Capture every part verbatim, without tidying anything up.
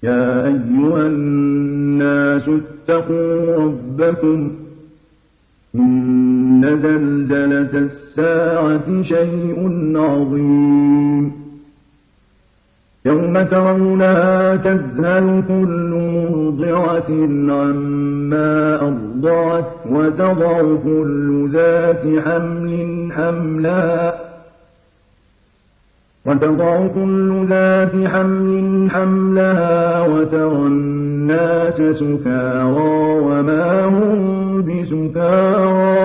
يا أيها الناس اتقوا ربكم إن زلزلة الساعة شيء عظيم يوم ترونها تذهل كل مرضعة عما أرضعت وتضع كل ذات حمل حملها وتضع كل ذات حمل حملها وترى الناس سكارى وما هم بسكارى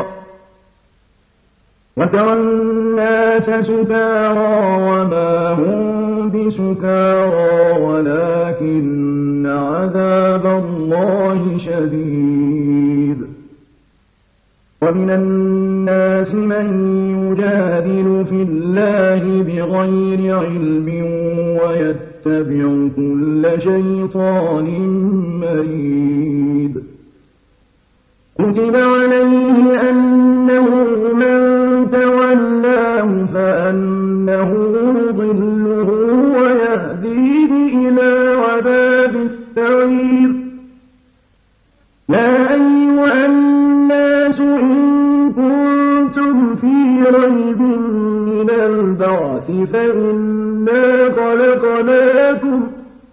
وترى الناس سكارى وما هم بسكارى ولكن عذاب الله شديد ومن الناس من يجادل في الله بغير علم ويتبع كل شيطان مريد كتب عليه أنه من تولاه فأنه يضله ويهديه إلى عذاب السعير يا أيها الناس إن كنتم في ريب من البعث فإنا خلقناكم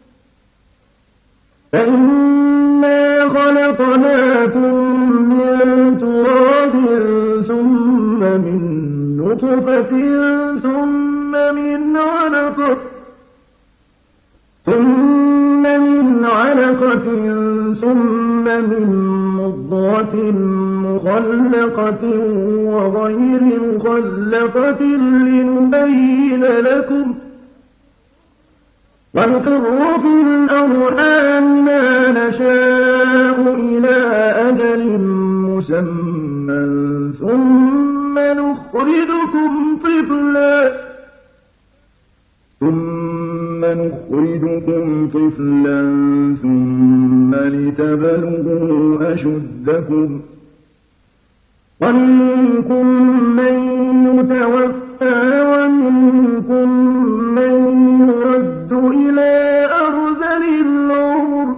فإنا خلقناكم من تراب ثم من نطفة ثم من علقة ثم من علقة ثم من مضغة مخلقة وغير مخلقة لنبين لكم ونقر في الأرحام ما نشاء إلى أجل مسمى ثم نخرجكم طفلا ثم نخرجكم طفلا ثم لتبلغوا أشدكم ومنكم من يتوفى ومنكم من يرد إلى أرذل العمر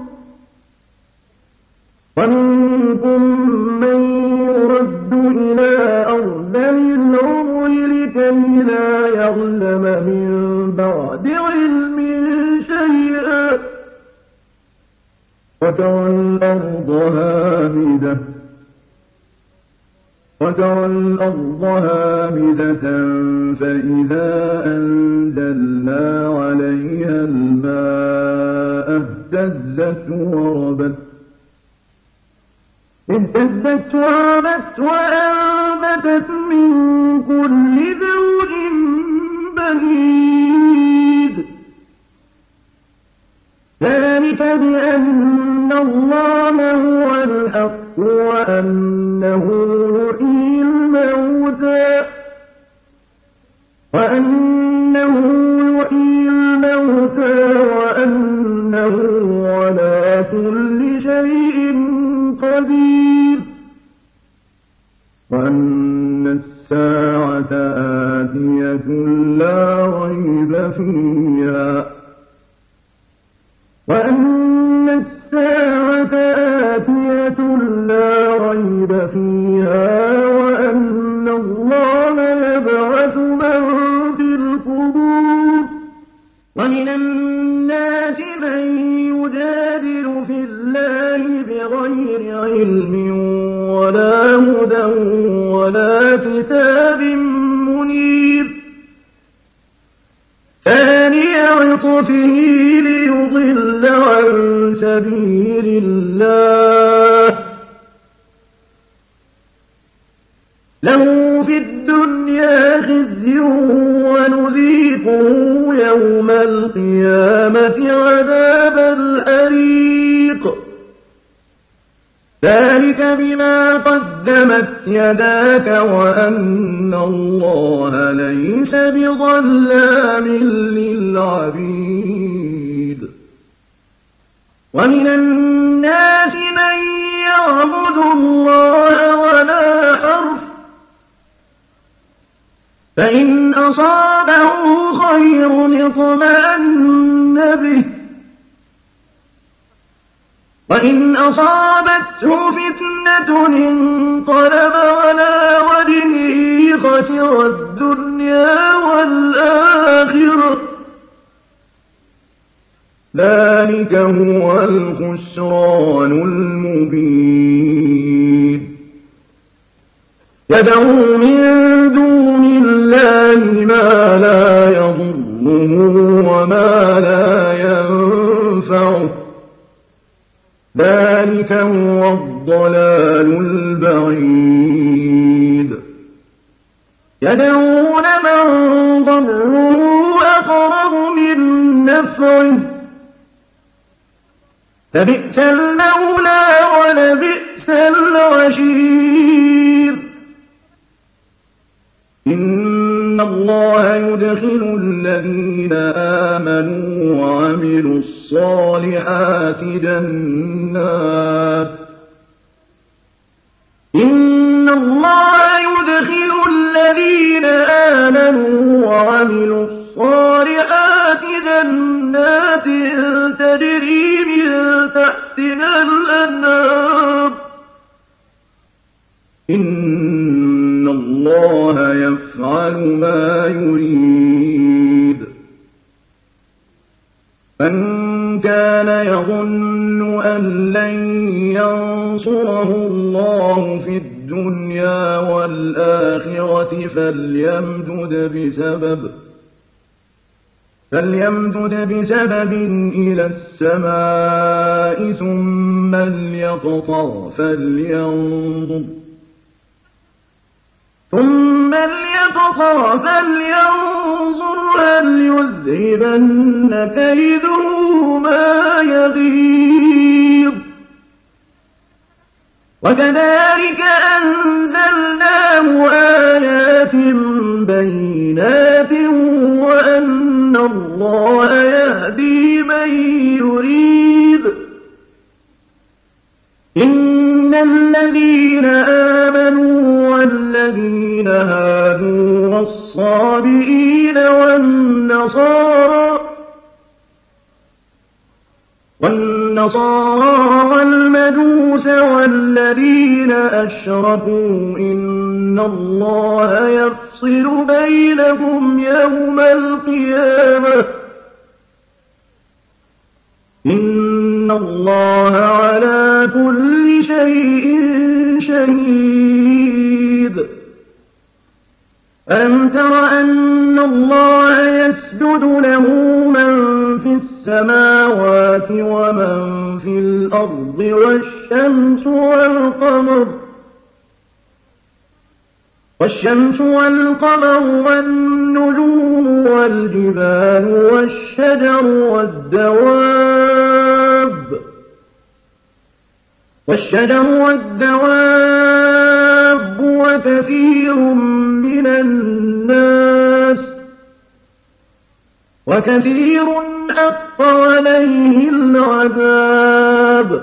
ومنكم من يرد إلى أرذل العمر لكي لا يعلم من بعد علم شيئا وترى الأرض هامدة وترى الأرض هامدة فإذا أنزلنا عليها الماء اهتزت وربت اهتزت وربت وأنبتت من كل زوج بهيج ذلك بأن الله هو الحق وأنه يحيي الموتى وأنه يحيي الموتى وأنه على كل شيء قدير وأن الساعة آتية لا ريب فيها وأن الساعة آتية لا ريب فيها وأن الله يبعث من في القبور ومن الناس من يجادل في الله بغير علم ولا هدى ولا كتاب منير ثاني عطفه ليضل عن سبيل الله له في الدنيا خزي ونذيقه يوم القيامة عذاب الحريق ذلك بما قدمت يداك وأن الله ليس بظلام للعبيد ومن الناس من يعبد الله ولا حرف فإن أصابه خير اطمأن به وإن أصابته فتنة انقلب على وجهه خسر الدنيا والآخرة ذلك هو الخسران المبين يدعو من دون الله ما لا يضره وما لا ينفعه ذلك هو الضلال البعيد يدعون من ضره أقرب من نفعه فبئس المولى ولبئس العشير إن الله يدخل الذين آمنوا وعملوا الصالحات جنات إن الله يدخل الذين آمنوا وعملوا الصالحات جنات تجري من تحتها الأنهار إن الله يفعل ما يريد من كان يظن أن لن ينصره الله في الدنيا والآخرة فليمدد بسبب فليمدد بسبب إلى السماء ثم ليقطع فلينظر ثم ليقطع فلينظر هل يذهبن كيده ما يغيظ وكذلك أنزلناه آيات بينات وأن الله يهدي من يريد إن الذين آمنوا والذين هادوا والصابئين والنصارى والنصارى والمجوس والذين أشركوا إن الله يفصل بينهم يوم القيامة إن الله على كل شيء شهيد ألم تر أن الله يسجد له من في السماوات ومن في الأرض والشمس والقمر والشمس والقمر والنجوم والجبال والشجر والدواب والشجر والدواب وكثير من الناس وكثير حق عليه العذاب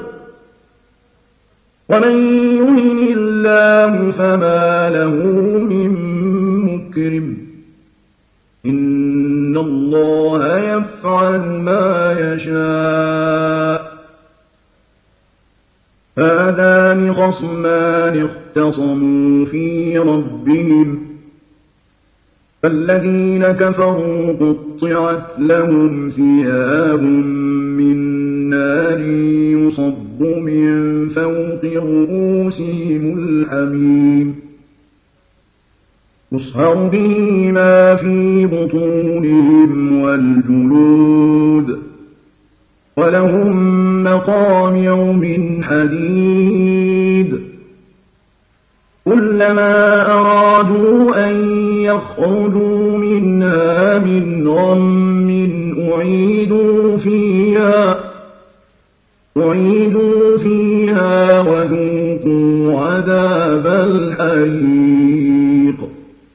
ومن يهن الله فما له من مكرم إن الله يفعل ما يشاء هذان خصمان اختصموا في ربهم فالذين كفروا قطعت لهم ثياب من نار يصب من فوق رؤوسهم الحميم يصهر به ما في بطونهم والجلود ولهم مقامع من حديد كلما أرادوا أن يخرجوا منها من غم أعيدوا فيها أعيدوا فيها وذوقوا عذاب الحريق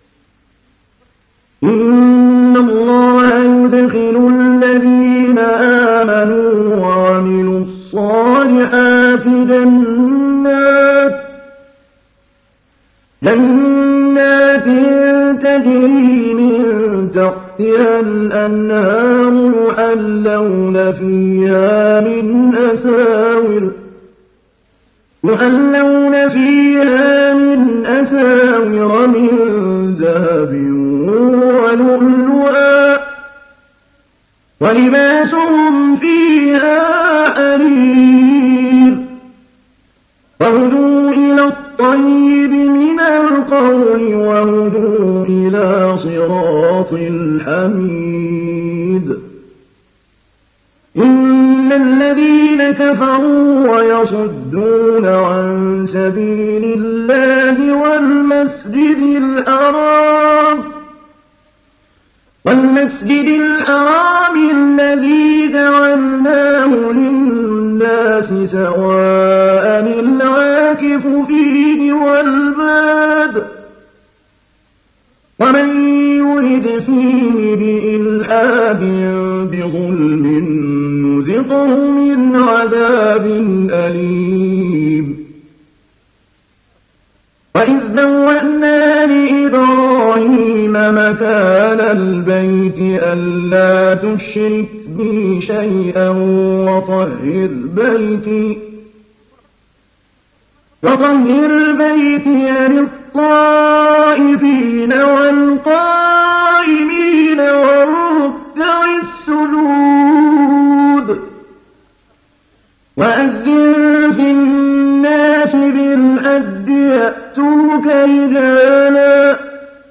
إن الله يدخل الذين آمنوا وعملوا الصالحات جنات جنات تجري من تحتها الأنهار يحلون فيها من أساور يحلون فيها من أساور من ذهب ولؤلؤا ولباسهم فيها حرير وهدوا إلى الطيب من القول وهدوا إلى صراط الحميد إن الذين كفروا ويصدون عن سبيل الله والمسجد الحرام والمسجد الحرام الذي جعلناه للناس سواء العاكف فيه والباد ومن يرد فيه بإلحاد بظلم نذقه من عذاب أليم وإذ بوأنا لإبراهيم مكان البيت ألا تشرك بي شيئا وطهر بيتي وطهر بيتي للطائفين والقائمين والركع السجود وأذن في الناس بالحج يأتوك رجالا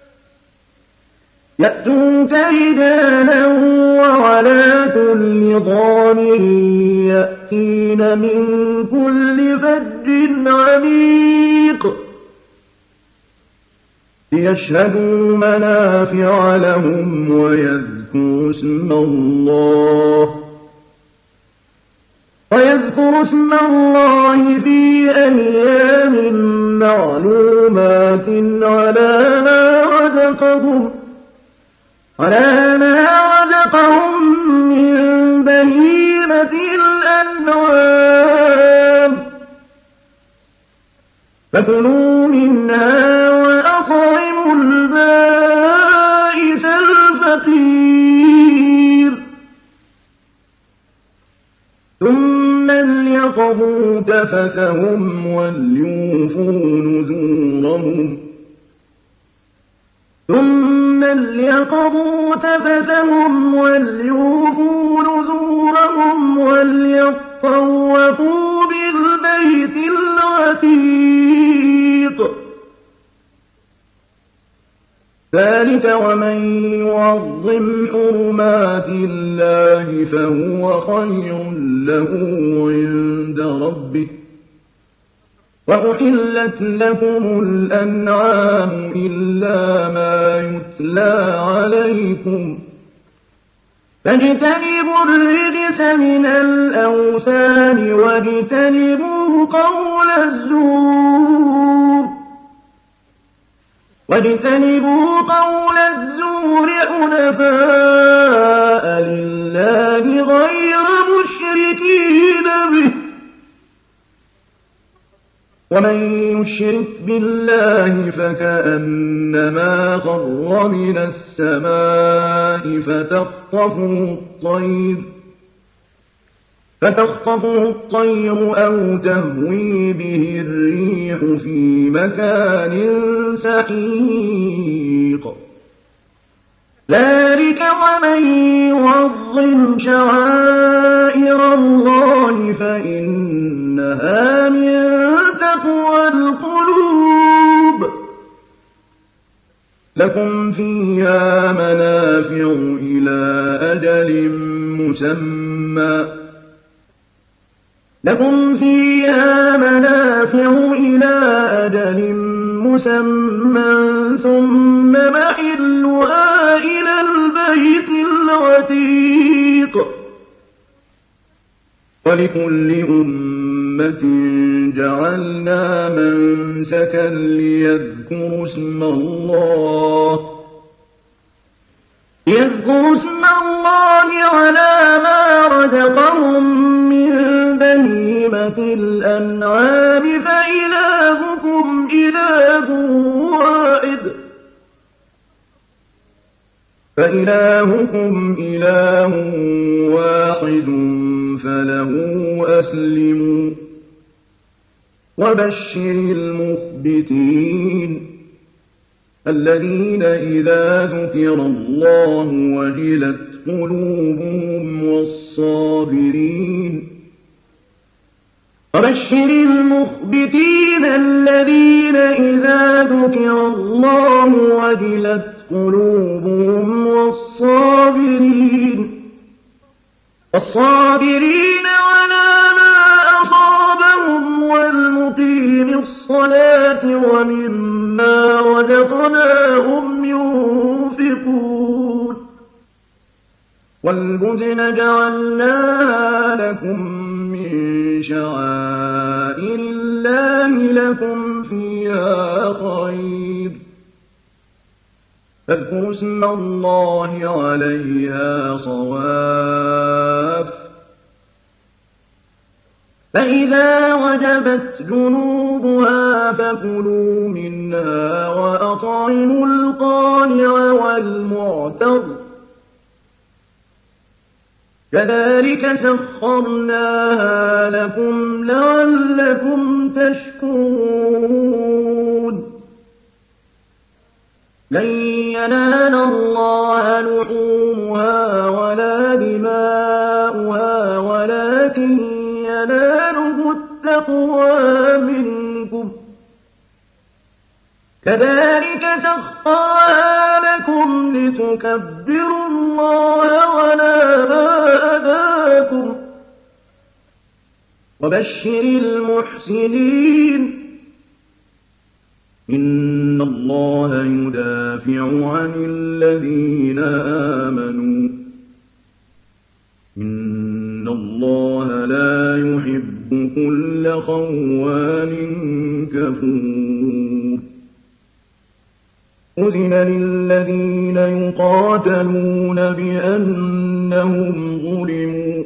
يأتوك رجالا وعلى كل ضامر يأتين من كل فج عميق ليشهدوا منافع لهم ويذكروا اسم الله ويذكروا اسم الله في أيام معلومات على ما رزقهم على ما رزقهم من بهيمة الأنعام فكلوا منها وأطعموا البائس الفقير ثم ليقضوا تفثهم وليوفوا نذورهم ثم ليقضوا تفثهم وليوفوا نذورهم وليطوفوا بالبيت العتيق ذلك ومن يعظم حرمات الله فهو خير له عند ربه وأحلت لكم الأنعام إلا ما يتلى عليكم فاجتنبوا الرجس من الأوثان واجتنبوا قول الزور واجتنبوا قول الزور حنفاء لله غير مشركين به ومن يشرك بالله فكأنما خر من السماء فتخطفه الطير فتخطفه الطير أو تهوي به الريح في مكان سحيق ذلك ومن يعظم شعائر الله فإنها من تقوى القلوب لكم فيها منافع إلى أجل مسمى لكم فيها منافع إلى أجل مسمى ثم محلها إلى البيت العتيق ولكل أمة جعلنا منسكا ليذكروا اسم الله يذكروا اسم الله على ما رزقهم من بهيمة الأنعام فإلهكم إله واحد فإلهكم إله واحد فله أسلموا وبشر المخبتين الذين إذا ذكر الله وجلت قلوبهم والصابرين وبشر المخبتين الذين إذا ذكر الله وجلت قلوبهم والصابرين والصابرين على ما أصابهم والمقيم الصلاة ومما رزقناهم ينفقون والبدن جعلناها لكم من شعائر الله لكم فيها خير فاذكروا اسم الله عليها صواف فإذا وجبت جنوبها فكلوا منها وأطعموا القانع والمعتر كذلك سخرناها لكم لعلكم تشكرون لن ينال الله لحومها ولا دماؤها ولكن يناله التقوى منكم كذلك سخرها لكم لتكبروا الله على ما هداكم وبشر المحسنين إن الله يدافع عن الذين آمنوا إن الله لا يحب كل خوان كفور أذن للذين يقاتلون بأنهم ظلموا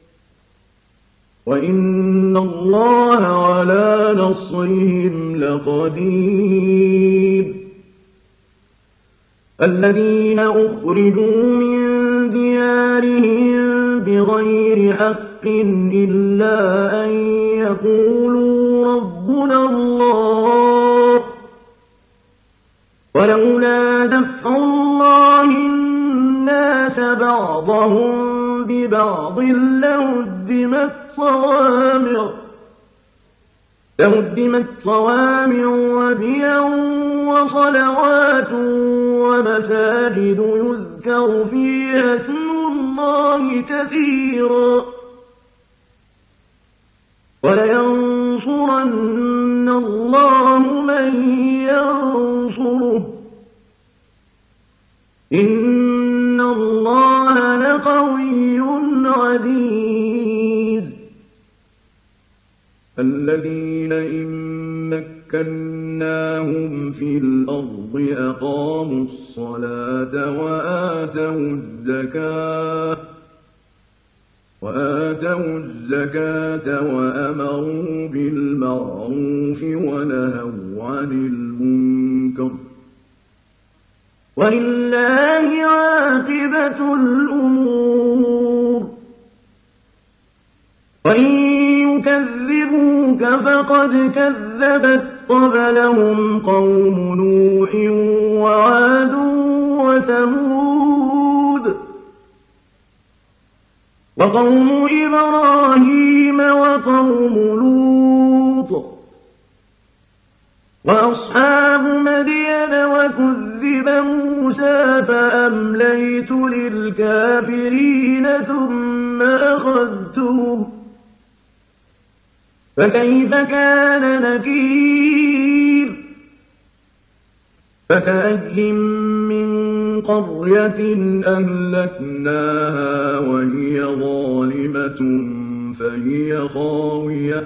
وإن الله على نصرهم لقدير الذين أخرجوا من ديارهم بغير حق إلا أن يقولوا ربنا الله ولولا دفع الله الناس بعضهم ببعض لهدمت صوامع لهدمت صوامع وبيع وصلوات ومساجد يذكر فيها اسم الله كثيرا ولينصرن الله من ينصره إن الله لقوي عزيز الذين إن مكناهم في الأرض أقاموا الصلاة وآتوا الزكاة وآتوا الزكاة وأمروا بالمعروف ونهوا عن المنكر ولله عاقبة الأمور وإن يكذبوك فقد كذبت قبلهم قوم نوح وعاد وثمود وقوم إبراهيم وقوم لوط وأصحاب مدين وكذب موسى فأمليت للكافرين ثم أخذتهم فكيف كان نكير فكأي من قرية أهلكناها وهي ظالمة فهي خاوية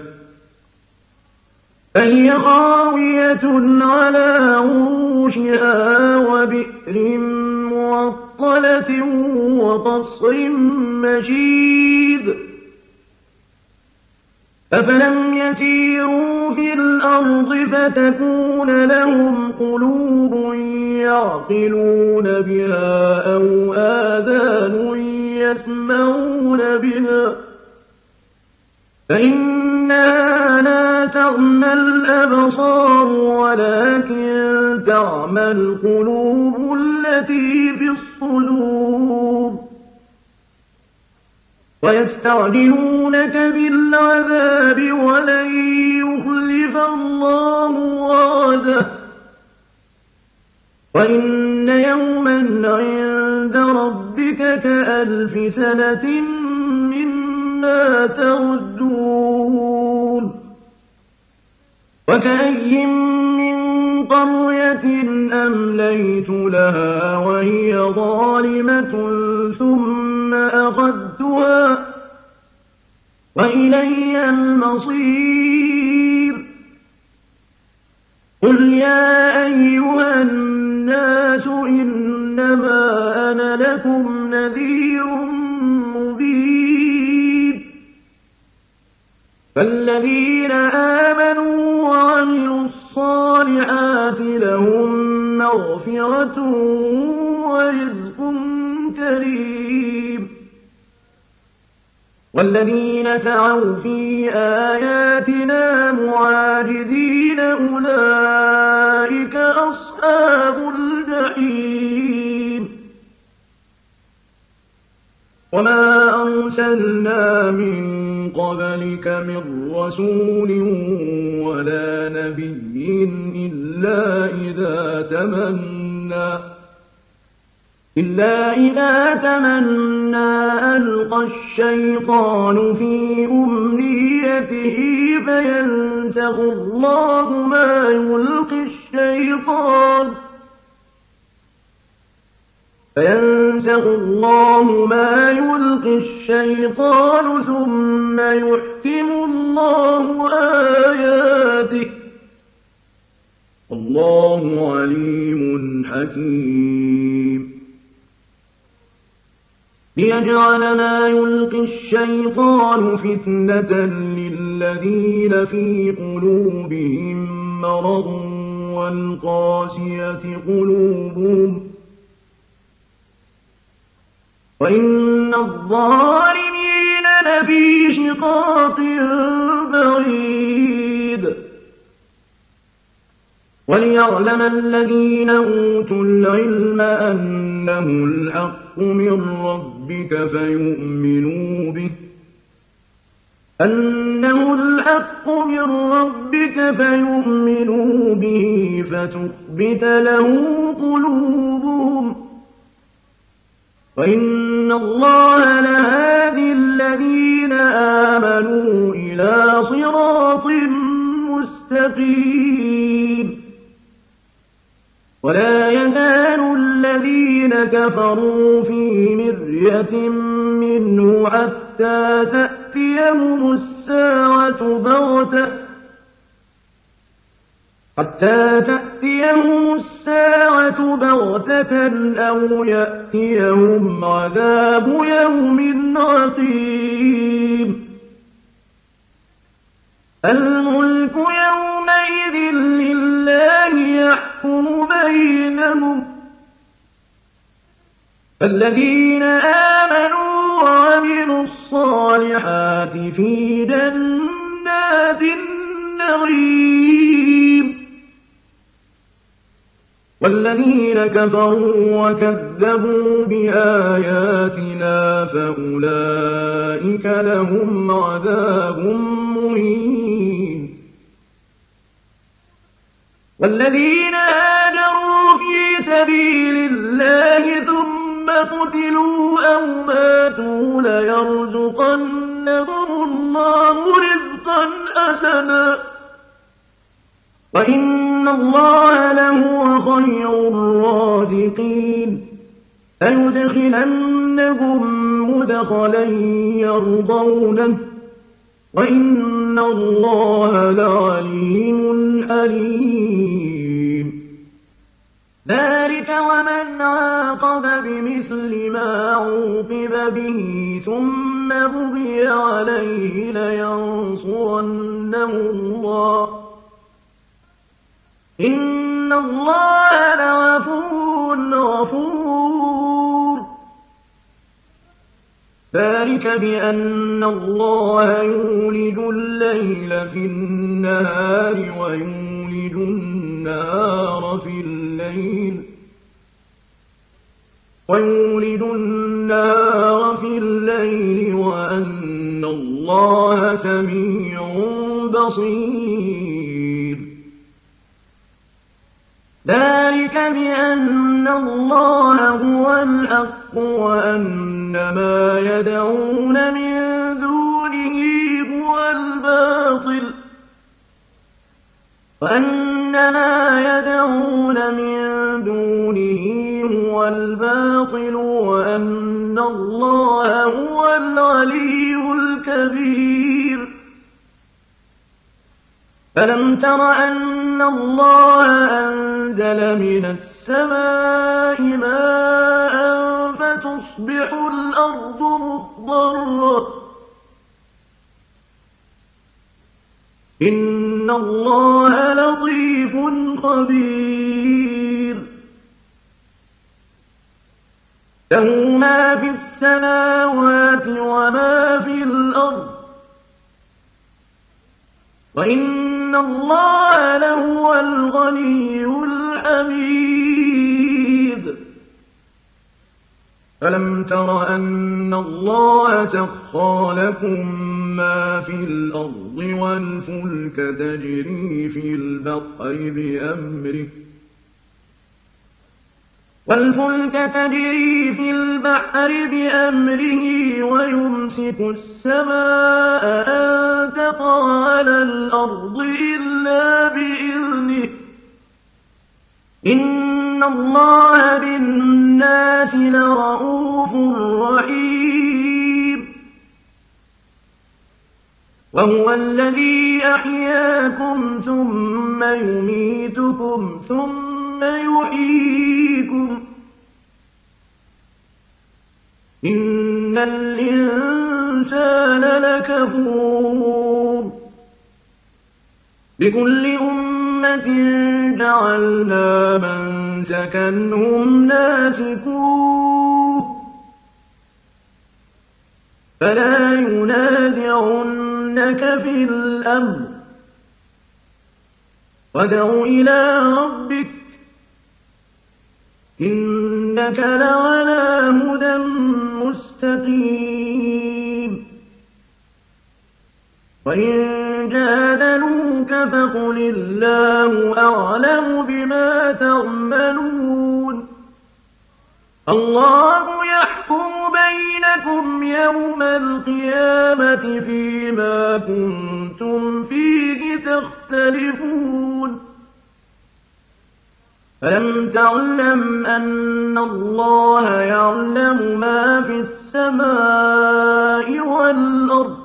فهي خاوية على عروشها وبئر معطلة وقصر مشيد أفلم يسيروا في الأرض فتكون لهم قلوب يعقلون بها أو آذان يسمعون بها فإنها لا تعمى الأبصار ولكن تعمى القلوب التي في الصدور ويستعجلونك بالعذاب ولن يخلف الله وعده وإن يوما عند ربك كألف سنة مما تعدون وكأي من قرية أمليت لها وهي ظالمة ثم أخذتها وإلي المصير قل يا أيها الناس إنما أنا لكم نذير مبين فالذين آمنوا وعملوا الصالحات لهم مغفرة ورزق كريم والذين سعوا في آياتنا معاجزين أولئك أصحاب الجحيم وما أرسلنا من قبلك من رسول ولا نبي إلا إذا تمنى إلا إذا تمنى ألقى الشيطان في أمنيته فينسخ الله ما يلقي الشيطان فينسخ الله ما يلقي الشيطان ثم يحكم الله آياته والله عليم حكيم ليجعل ما يلقي الشيطان فتنة للذين في قلوبهم مرض والقاسية قلوبهم وإن الظالمين لفي شقاق بعيد وليعلم الذين أوتوا العلم أنه الحق من ربك فيؤمنوا به أنه الحق من ربك فيؤمنوا به فتخبت له قلوبهم وإن الله لهادي الذين آمنوا إلى صراط مستقيم ولا يزال الذين كفروا في مرية منه حتى تأتيهم الساعة بغتة حتى تأتيهم الساعة بغتة أو يأتيهم عذاب يوم عقيم الملك يومئذ لله يحكم بينهم فالذين آمنوا وعملوا الصالحات في جنات النعيم والذين كفروا وكذبوا بآياتنا فأولئك لهم عذاب مهين والذين هاجروا في سبيل الله ثم قتلوا أو ماتوا ليرزقنهم الله رزقا حسنا وإن الله لهو خير الرازقين ليدخلنهم مدخلا يرضونه وإن الله لعليم حليم ذلك ومن عاقب بمثل ما عوقب به ثم بغي عليه لينصرنه الله إن الله لغفور غفور ذلك بأن الله يولج الليل في النهار ويولج النهار في الليل ويولد النهار في الليل وأن الله سميع بصير ذلك بأن الله هو الحق وأن ما يدعون من دونه هو الباطل وأن ما يدعون من دونه هو الباطل وأن الله هو العلي الكبير ألم تر أن الله أنزل من السماء ماء فتصبح الأرض مخضرة إن الله لطيف خبير له ما في السماوات وما في الأرض وإن الله لهو الغني الحميد ألم تر أن الله سخر لكم ما في الأرض والفلك تجري في البحر بأمره والفلك تجري في البحر بأمره ويمسك السماء أن تقع على الأرض إلا بإذنه إن الله بالناس لرءوف رحيم وهو الذي أحياكم ثم يميتكم ثم يحييكم إن الإنسان لكفور لكل أمة جعلنا منسكا هم ناسكوه فلا ينازعنك في الأمر وادع إلى ربك إنك لعلى هدى مستقيم وإن جادلوك فقل الله أعلم بما تعملون الله يحكم بينكم يوم القيامة فيما كنتم فيه تختلفون ألم تعلم أن الله يعلم ما في السماء والأرض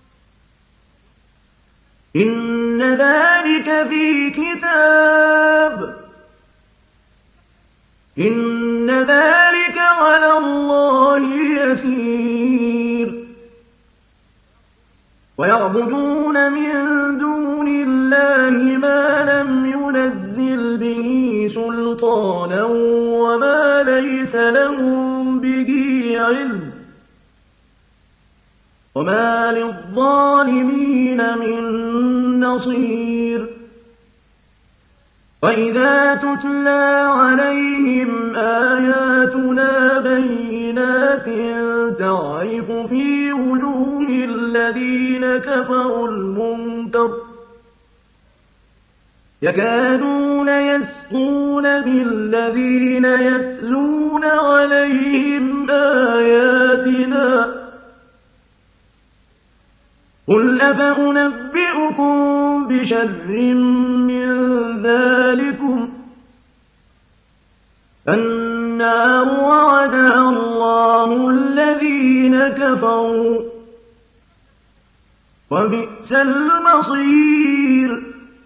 إن ذلك في كتاب إن ذلك على الله يسير ويعبدون من دون الله ما لم ينزل به سلطانا وما ليس لهم به علم وما للظالمين من نصير وإذا تتلى عليهم آياتنا بينات تعرف في وجوه الذين كفروا المنكر يكادون يسقون بالذين يتلون عليهم آياتنا قل أفأنبئكم بشر من ذلكم النار وعدها الله الذين كفروا وبئس المصير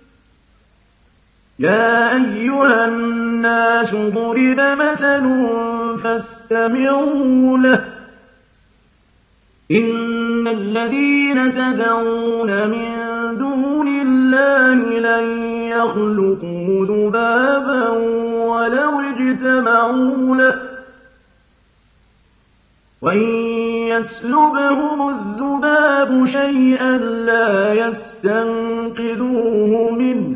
يا أيها الناس ضرب مثل فاستمعوا له إن الذين تدعون من دون الله لن يخلقوا ذبابا ولو اجتمعوا له وإن يسلبهم الذباب شيئا لا يستنقذوه منه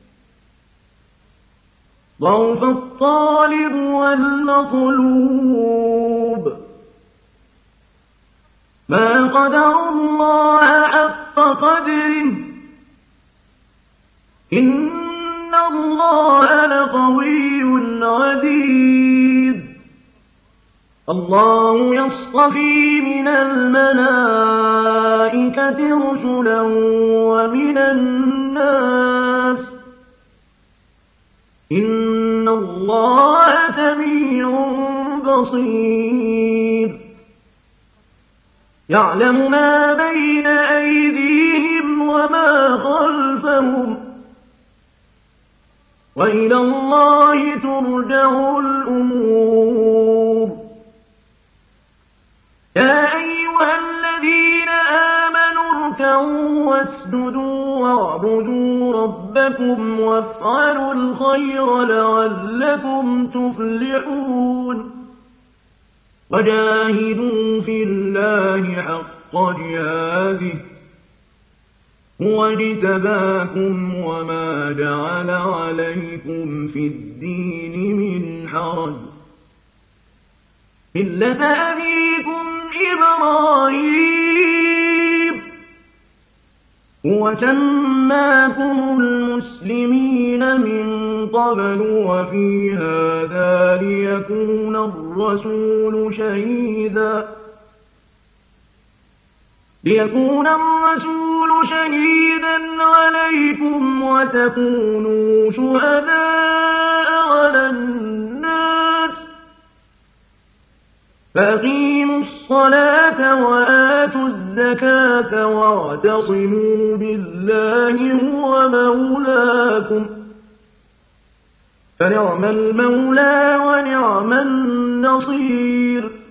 ضعف الطالب والمطلوب ما قدروا الله حق قدره إن الله لقوي عزيز الله يصطفي من الملائكة رسلا ومن الناس إن الله سميع بصير يعلم ما بين أيديهم وما خلفهم وإلى الله ترجع الأمور يا أيها الذين آمنوا اركعوا واسجدوا واعبدوا ربكم وافعلوا الخير لعلكم تفلحون وجاهدوا في الله حق جهاده هو اجتباكم وما جعل عليكم في الدين من حرج ملة أبيكم إبراهيم هو سماكم المسلمين من قبل وفي هذا ليكون الرسول شهيدا ليكون الرسول شهيدا عليكم وتكونوا شهداء على الناس فأقيموا الصلاة وآتوا الزكاة واعتصموا بالله هو مولاكم فنعم المولى ونعم النصير